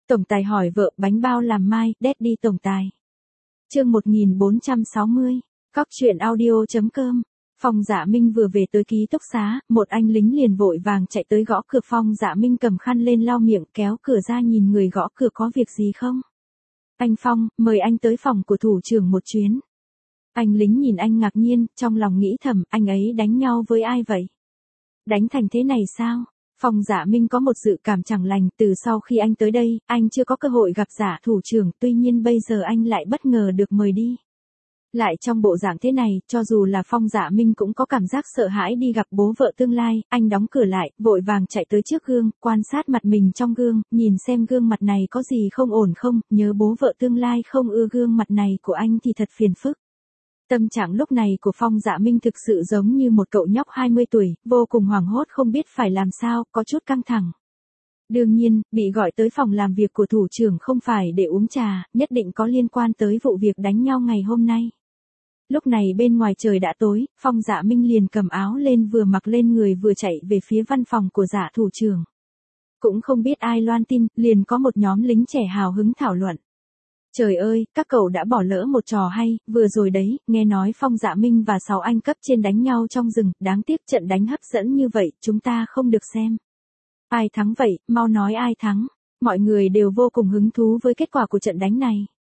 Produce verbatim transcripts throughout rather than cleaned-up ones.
Tổng tài hỏi vợ bánh bao làm mai, Daddy tổng tài. Chương một nghìn bốn trăm sáu mươi, Cóc truyện audio.com. Phong Dạ Minh vừa về tới ký túc xá, một anh lính liền vội vàng chạy tới gõ cửa. Phong Dạ Minh cầm khăn lên lau miệng, kéo cửa ra nhìn người gõ cửa có việc gì không? Anh Phong, mời anh tới phòng của thủ trưởng một chuyến. Anh lính nhìn anh ngạc nhiên, trong lòng nghĩ thầm, anh ấy đánh nhau với ai vậy? Đánh thành thế này sao? Phong Dạ Minh có một dự cảm chẳng lành, từ sau khi anh tới đây, anh chưa có cơ hội gặp Dạ thủ trưởng, tuy nhiên bây giờ anh lại bất ngờ được mời đi. Lại trong bộ dạng thế này, cho dù là Phong Dạ Minh cũng có cảm giác sợ hãi đi gặp bố vợ tương lai. Anh đóng cửa lại, vội vàng chạy tới trước gương, quan sát mặt mình trong gương, nhìn xem gương mặt này có gì không ổn không, nhớ bố vợ tương lai không ưa gương mặt này của anh thì thật phiền phức. Tâm trạng lúc này của Phong Dạ Minh thực sự giống như một cậu nhóc hai mươi tuổi, vô cùng hoảng hốt không biết phải làm sao, có chút căng thẳng. Đương nhiên, bị gọi tới phòng làm việc của thủ trưởng không phải để uống trà, nhất định có liên quan tới vụ việc đánh nhau ngày hôm nay. Lúc này bên ngoài trời đã tối, Phong Dạ Minh liền cầm áo lên vừa mặc lên người vừa chạy về phía văn phòng của Dạ thủ trưởng. Cũng không biết ai loan tin, liền có một nhóm lính trẻ hào hứng thảo luận. Trời ơi, các cậu đã bỏ lỡ một trò hay, vừa rồi đấy, nghe nói Phong Dạ Minh và sáu anh cấp trên đánh nhau trong rừng, đáng tiếc trận đánh hấp dẫn như vậy, chúng ta không được xem. Ai thắng vậy, mau nói ai thắng, mọi người đều vô cùng hứng thú với kết quả của trận đánh này.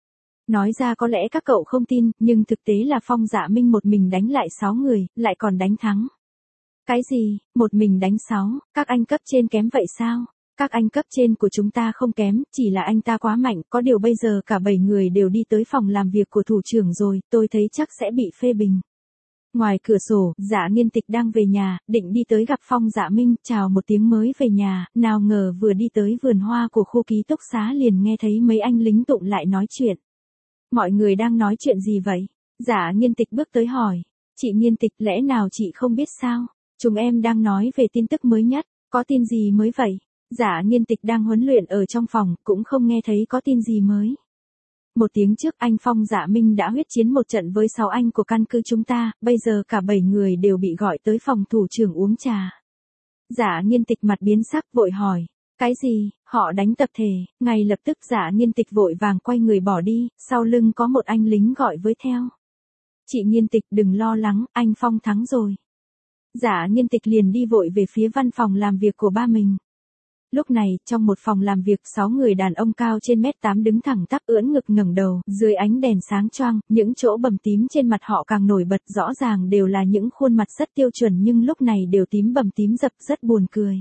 Nói ra có lẽ các cậu không tin, nhưng thực tế là Phong Dạ Minh một mình đánh lại sáu người, lại còn đánh thắng. Cái gì, một mình đánh sáu, các anh cấp trên kém vậy sao? Các anh cấp trên của chúng ta không kém, chỉ là anh ta quá mạnh, có điều bây giờ cả bảy người đều đi tới phòng làm việc của thủ trưởng rồi, tôi thấy chắc sẽ bị phê bình. Ngoài cửa sổ, Dạ Nghiên Tịch đang về nhà, định đi tới gặp Phong Dạ Minh, chào một tiếng mới về nhà, nào ngờ vừa đi tới vườn hoa của khu ký túc xá liền nghe thấy mấy anh lính tụng lại nói chuyện. Mọi người đang nói chuyện gì vậy? Dạ Nghiên Tịch bước tới hỏi. Chị Nghiên Tịch, lẽ nào chị không biết sao? Chúng em đang nói về tin tức mới nhất, có tin gì mới vậy? Dạ Nghiên Tịch đang huấn luyện ở trong phòng, cũng không nghe thấy có tin gì mới. Một tiếng trước anh Phong Dạ Minh đã huyết chiến một trận với sáu anh của căn cứ chúng ta, bây giờ cả bảy người đều bị gọi tới phòng thủ trưởng uống trà. Dạ Nghiên Tịch mặt biến sắc vội hỏi. Cái gì, họ đánh tập thể, ngay lập tức Dạ Nghiên Tịch vội vàng quay người bỏ đi, sau lưng có một anh lính gọi với theo. Chị Nghiên Tịch đừng lo lắng, anh Phong thắng rồi. Dạ Nghiên Tịch liền đi vội về phía văn phòng làm việc của ba mình. Lúc này, trong một phòng làm việc, sáu người đàn ông cao trên mét tám đứng thẳng tắp ưỡn ngực ngẩng đầu, dưới ánh đèn sáng choang, những chỗ bầm tím trên mặt họ càng nổi bật, rõ ràng đều là những khuôn mặt rất tiêu chuẩn nhưng lúc này đều tím bầm tím dập, rất buồn cười.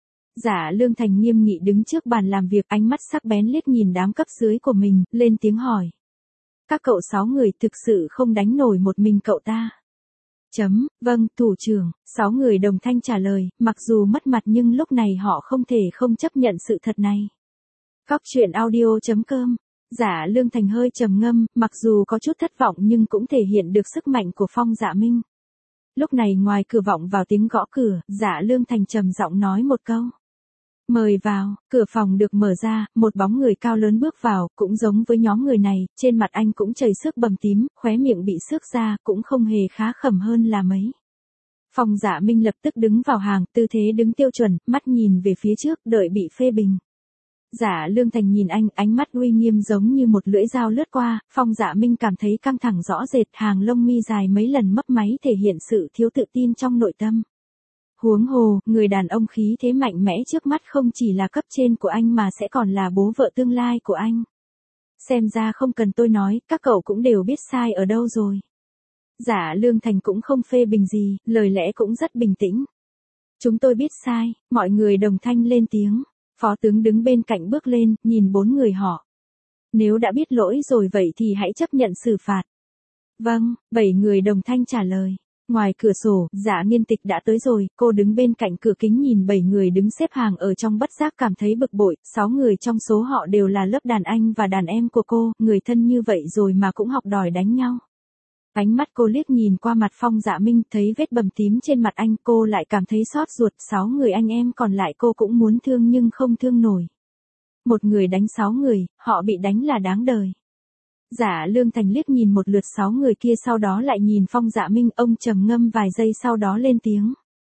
Dạ Lương Thành nghiêm nghị đứng trước bàn làm việc, ánh mắt sắc bén liếc nhìn đám cấp dưới của mình, lên tiếng hỏi. Các cậu sáu người thực sự không đánh nổi một mình cậu ta? Chấm, vâng, thủ trưởng, sáu người đồng thanh trả lời, mặc dù mất mặt nhưng lúc này họ không thể không chấp nhận sự thật này. Cóc truyện audio.com. Dạ Lương Thành hơi trầm ngâm, mặc dù có chút thất vọng nhưng cũng thể hiện được sức mạnh của Phong Dạ Minh. Lúc này ngoài cửa vọng vào tiếng gõ cửa, Dạ Lương Thành trầm giọng nói một câu. Mời vào, cửa phòng được mở ra, một bóng người cao lớn bước vào, cũng giống với nhóm người này, trên mặt anh cũng chảy xước bầm tím, khóe miệng bị xước ra, cũng không hề khá khẩm hơn là mấy. Phong Dạ Minh lập tức đứng vào hàng, tư thế đứng tiêu chuẩn, mắt nhìn về phía trước, đợi bị phê bình. Dạ Lương Thành nhìn anh, ánh mắt uy nghiêm giống như một lưỡi dao lướt qua, Phong Dạ Minh cảm thấy căng thẳng rõ rệt, hàng lông mi dài mấy lần mấp máy thể hiện sự thiếu tự tin trong nội tâm. Huống hồ, người đàn ông khí thế mạnh mẽ trước mắt không chỉ là cấp trên của anh mà sẽ còn là bố vợ tương lai của anh. Xem ra không cần tôi nói, các cậu cũng đều biết sai ở đâu rồi. Dạ Lương Thành cũng không phê bình gì, lời lẽ cũng rất bình tĩnh. Chúng tôi biết sai, mọi người đồng thanh lên tiếng. Phó tướng đứng bên cạnh bước lên, nhìn bốn người họ. Nếu đã biết lỗi rồi vậy thì hãy chấp nhận xử phạt. Vâng, bảy người đồng thanh trả lời. Ngoài cửa sổ, Dạ Nghiên Tịch đã tới rồi, cô đứng bên cạnh cửa kính nhìn bảy người đứng xếp hàng ở trong bất giác cảm thấy bực bội, sáu người trong số họ đều là lớp đàn anh và đàn em của cô, người thân như vậy rồi mà cũng học đòi đánh nhau. Ánh mắt cô liếc nhìn qua mặt Phong Dạ Minh, thấy vết bầm tím trên mặt anh, cô lại cảm thấy xót ruột, sáu người anh em còn lại cô cũng muốn thương nhưng không thương nổi. Một người đánh sáu người, họ bị đánh là đáng đời. Dạ Lương Thành liếc nhìn một lượt sáu người kia sau đó lại nhìn Phong Dạ Minh, ông trầm ngâm vài giây sau đó lên tiếng.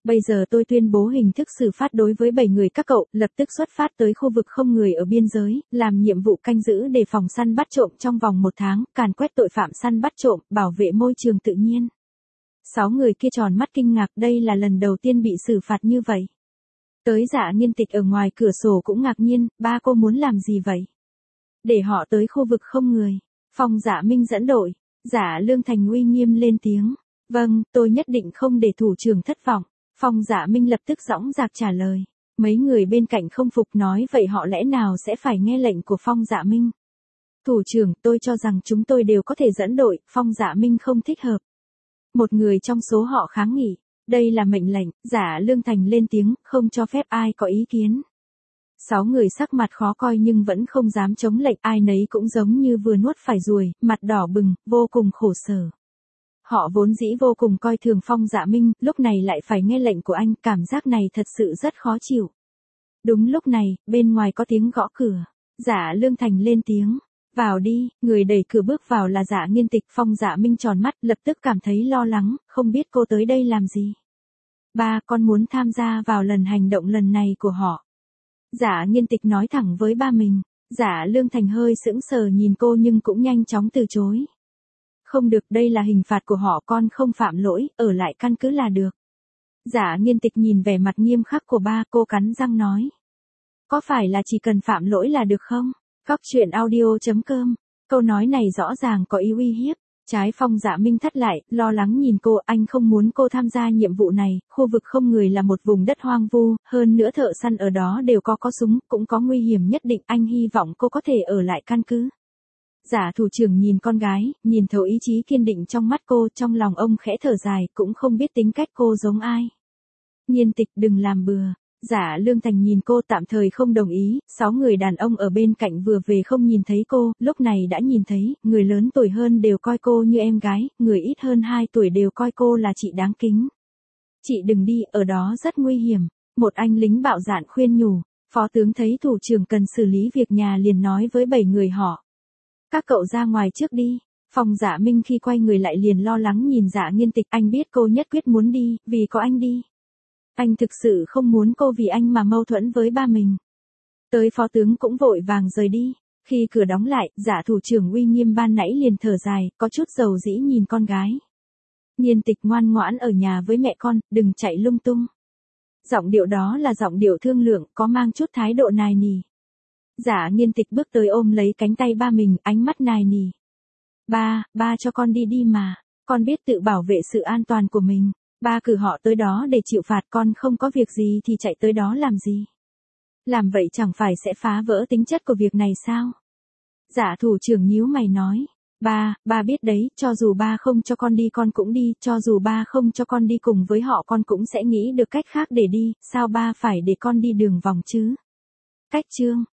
Bây giờ tôi tuyên bố hình thức xử phạt đối với bảy người các cậu, lập tức xuất phát tới khu vực không người ở biên giới, làm nhiệm vụ canh giữ đề phòng săn bắt trộm trong vòng một tháng, càn quét tội phạm săn bắt trộm, bảo vệ môi trường tự nhiên. Sáu người kia tròn mắt kinh ngạc, đây là lần đầu tiên bị xử phạt như vậy. Tới Dạ Nghiên Tịch ở ngoài cửa sổ cũng ngạc nhiên, ba cô muốn làm gì vậy? Để họ tới khu vực không người. Phong Dạ Minh dẫn đội. Dạ Lương Thành uy nghiêm lên tiếng. Vâng, tôi nhất định không để thủ trưởng thất vọng. Phong Dạ Minh lập tức dõng dạc trả lời. Mấy người bên cạnh không phục nói vậy họ lẽ nào sẽ phải nghe lệnh của Phong Dạ Minh. Thủ trưởng, tôi cho rằng chúng tôi đều có thể dẫn đội, Phong Dạ Minh không thích hợp. Một người trong số họ kháng nghị. Đây là mệnh lệnh, Dạ Lương Thành lên tiếng, không cho phép ai có ý kiến. Sáu người sắc mặt khó coi nhưng vẫn không dám chống lệnh, ai nấy cũng giống như vừa nuốt phải ruồi, mặt đỏ bừng, vô cùng khổ sở. Họ vốn dĩ vô cùng coi thường Phong Dạ Minh, lúc này lại phải nghe lệnh của anh, cảm giác này thật sự rất khó chịu. Đúng lúc này, bên ngoài có tiếng gõ cửa. Dạ Lương Thành lên tiếng. Vào đi, người đẩy cửa bước vào là Dạ Nghiên Tịch. Phong Dạ Minh tròn mắt, lập tức cảm thấy lo lắng, không biết cô tới đây làm gì. Ba, con muốn tham gia vào lần hành động lần này của họ. Dạ Nghiên Tịch nói thẳng với ba mình. Dạ Lương Thành hơi sững sờ nhìn cô nhưng cũng nhanh chóng từ chối. Không được, đây là hình phạt của họ, con không phạm lỗi, ở lại căn cứ là được. Dạ Nghiên Tịch nhìn vẻ mặt nghiêm khắc của ba, cô cắn răng nói. Có phải là chỉ cần phạm lỗi là được không? Cóc truyện audio chấm com. Câu nói này rõ ràng có ý uy hiếp. Trái Phong Dạ Minh thắt lại, lo lắng nhìn cô, anh không muốn cô tham gia nhiệm vụ này, khu vực không người là một vùng đất hoang vu, hơn nữa thợ săn ở đó đều có có súng, cũng có nguy hiểm nhất định, anh hy vọng cô có thể ở lại căn cứ. Giả thủ trưởng nhìn con gái, nhìn thấu ý chí kiên định trong mắt cô, trong lòng ông khẽ thở dài, cũng không biết tính cách cô giống ai. Nghiên Tịch đừng làm bừa. Dạ Lương Thành nhìn cô tạm thời không đồng ý, sáu người đàn ông ở bên cạnh vừa về không nhìn thấy cô, lúc này đã nhìn thấy, người lớn tuổi hơn đều coi cô như em gái, người ít hơn hai tuổi đều coi cô là chị đáng kính. Chị đừng đi, ở đó rất nguy hiểm, một anh lính bạo dạn khuyên nhủ, phó tướng thấy thủ trưởng cần xử lý việc nhà liền nói với bảy người họ. Các cậu ra ngoài trước đi. Phong Dạ Minh khi quay người lại liền lo lắng nhìn Dạ Nghiên Tịch, anh biết cô nhất quyết muốn đi, vì có anh đi. Anh thực sự không muốn cô vì anh mà mâu thuẫn với ba mình. Tới phó tướng cũng vội vàng rời đi. Khi cửa đóng lại, Dạ thủ trưởng uy nghiêm ban nãy liền thở dài, có chút dầu dĩ nhìn con gái. Nghiên Tịch ngoan ngoãn ở nhà với mẹ con, đừng chạy lung tung. Giọng điệu đó là giọng điệu thương lượng, có mang chút thái độ nài nỉ. Dạ Nghiên Tịch bước tới ôm lấy cánh tay ba mình, ánh mắt nài nỉ. Ba, ba cho con đi đi mà, con biết tự bảo vệ sự an toàn của mình. Ba cử họ tới đó để chịu phạt, con không có việc gì thì chạy tới đó làm gì. Làm vậy chẳng phải sẽ phá vỡ tính chất của việc này sao? Dạ thủ trưởng nhíu mày nói. Ba, ba biết đấy, cho dù ba không cho con đi con cũng đi, cho dù ba không cho con đi cùng với họ con cũng sẽ nghĩ được cách khác để đi, sao ba phải để con đi đường vòng chứ? Cách chương.